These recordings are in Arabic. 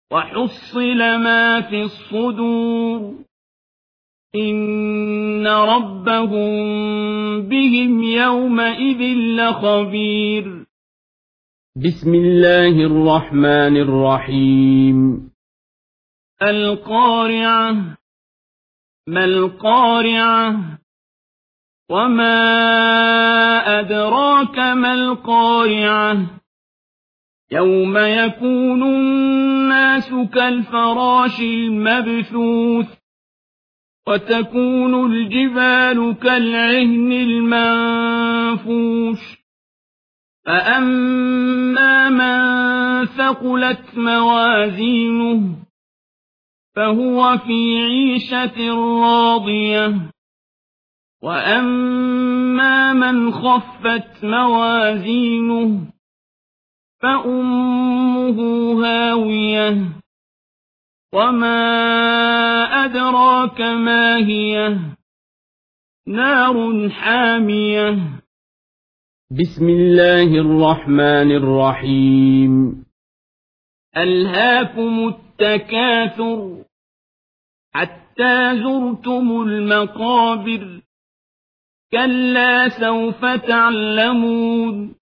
وحصل ما في الصدور إن ربهم بهم يومئذ لخبير. بسم الله الرحمن الرحيم. القارعة. ما القارعة؟ وما أدراك ما القارعة؟ يوم يكون الناس كالفراش المبثوث وتكون الجبال كالعهن المنفوش فأما من ثقلت موازينه فهو في عيشة راضية وأما من خفت موازينه فأمه هاوية وما أدراك ما هي نار حامية. بسم الله الرحمن الرحيم. ألهاكم التكاثر حتى زرتم المقابر كلا سوف تعلمون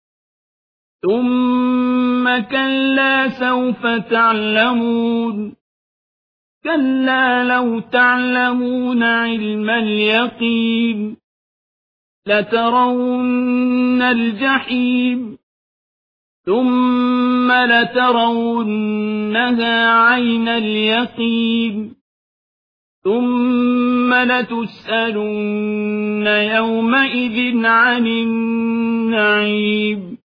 ثم كلا سوف تعلمون كلا لو تعلمون علم اليقين لترون الجحيم ثم لترونها عين اليقين ثم لتسألن يومئذ عن النعيم.